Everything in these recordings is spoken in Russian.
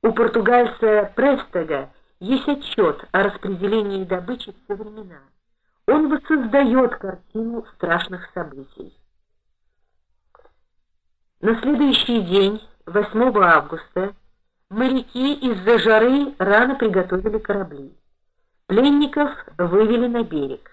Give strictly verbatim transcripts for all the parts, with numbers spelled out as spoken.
У португальца Престага есть отчет о распределении добычи в те времена. Он воссоздает картину страшных событий. На следующий день, восьмого августа, моряки из-за жары рано приготовили корабли. Пленников вывели на берег.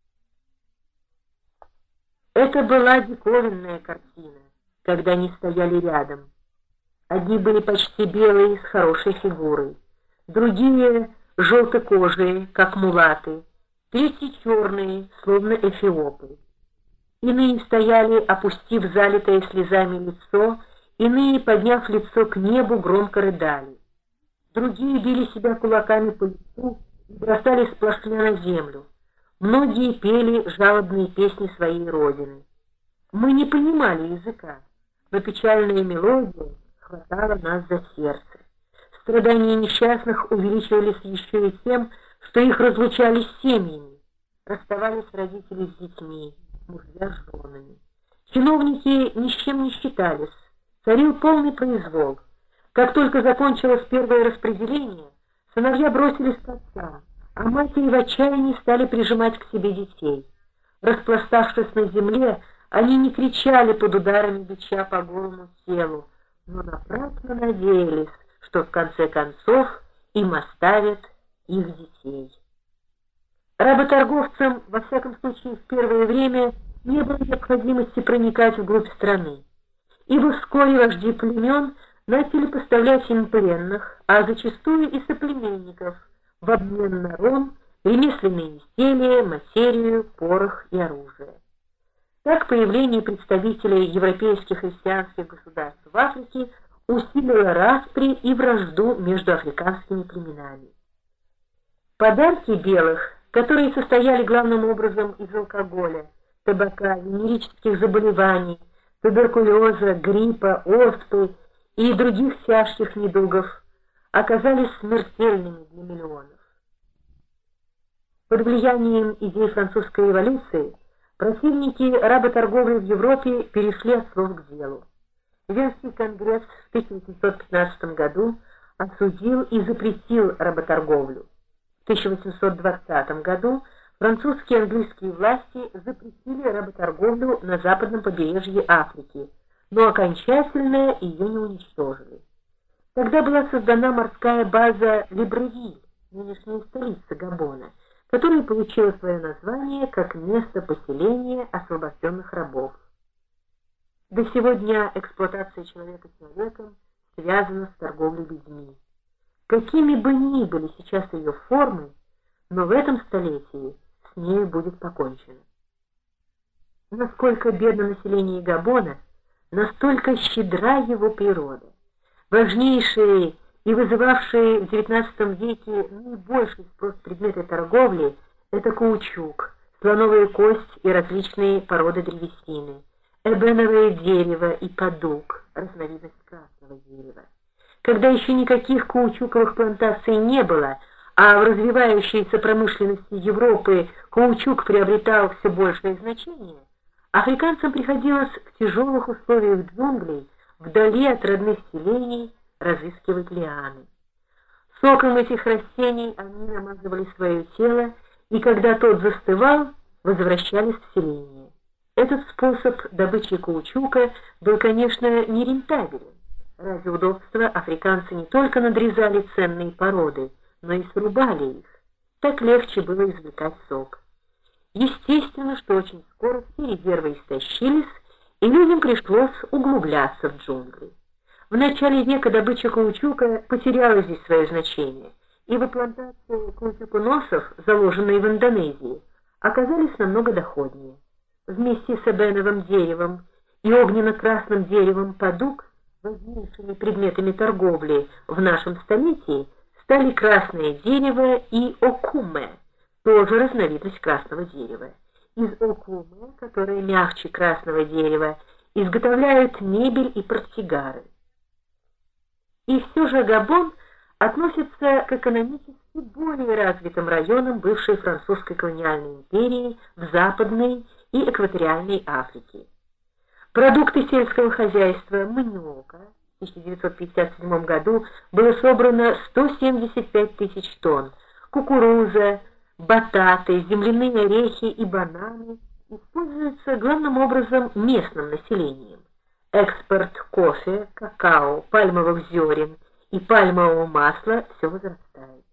Это была диковинная картина, когда они стояли рядом. Одни были почти белые, с хорошей фигурой, другие — желтокожие, как мулаты, третьи — черные, словно эфиопы. Иные стояли, опустив залитое слезами лицо, иные, подняв лицо к небу, громко рыдали. Другие били себя кулаками по лицу и бросали сплошня на землю. Многие пели жалобные песни своей родины. Мы не понимали языка, но печальная мелодия хватала нас за сердце. Страдания несчастных увеличивались еще и тем, что их разлучали с семьями, расставались родители с детьми, мужья с женами. Чиновники ни с чем не считались, царил полный произвол. Как только закончилось первое распределение, сыновья бросились к отцам, а матери в отчаянии стали прижимать к себе детей. Распластавшись на земле, они не кричали под ударами бича по голому телу, но напрасно надеялись, что в конце концов им оставят их детей. Работорговцам, во всяком случае в первое время, не было необходимости проникать вглубь страны, ибо вскоре вожди племен начали поставлять им пленных, а зачастую и соплеменников, в обмен на ром, ремесленные изделия, материю, порох и оружие. Так появление представителей европейских христианских государств в Африке усилило распри и вражду между африканскими племенами. Подарки белых, которые состояли главным образом из алкоголя, табака, венерических заболеваний, туберкулеза, гриппа, оспы и других тяжких недугов, оказались смертельными для миллионов. Под влиянием идей французской революции противники работорговли в Европе перешли от слов к делу. Венский конгресс в тысяча восемьсот пятнадцатом году осудил и запретил работорговлю. В тысяча восемьсот двадцатом году французские и английские власти запретили работорговлю на западном побережье Африки, но окончательно ее не уничтожили. Тогда была создана морская база Либревиль, нынешняя столица Габона, которая получила свое название как место поселения освобожденных рабов. До сего дня эксплуатация человека человеком связана с торговлей людьми. Какими бы ни были сейчас ее формы, но в этом столетии с ней будет покончено. Насколько бедно население Габона, настолько щедра его природа. Важнейшие и вызывавшие в девятнадцатом веке наибольший спрос предметы торговли — это каучук, слоновая кость и различные породы древесины, эбеновое дерево и падук, разновидность красного дерева. Когда еще никаких каучуковых плантаций не было, а в развивающейся промышленности Европы каучук приобретал все большее значение, африканцам приходилось в тяжелых условиях джунглей, вдали от родных селений, разыскивать лианы. Соком этих растений они намазывали свое тело, и когда тот застывал, возвращались в селение. Этот способ добычи каучука был, конечно, нерентабелен. Ради удобства африканцы не только надрезали ценные породы, но и срубали их. Так легче было извлекать сок. Естественно, что очень скоро все резервы истощились, и людям пришлось углубляться в джунгли. В начале века добыча каучука потеряла здесь свое значение, ибо плантации каучуконосов, заложенные в Индонезии, оказались намного доходнее. Вместе с эбеновым деревом и огненно-красным деревом падук, важнейшими предметами торговли в нашем столетии, стали красное дерево и окуме, тоже разновидность красного дерева. Из окуме, которое мягче красного дерева, изготовляют мебель и портсигары. И все же Габон относится к экономически более развитым районам бывшей французской колониальной империи в Западной и Экваториальной Африке. Продукты сельского хозяйства, маниока, В тысяча девятьсот пятьдесят седьмом году было собрано сто семьдесят пять тысяч тонн. Кукуруза, бататы, земляные орехи и бананы используются главным образом местным населением. Экспорт кофе, какао, пальмовых зерен и пальмового масла все возрастает.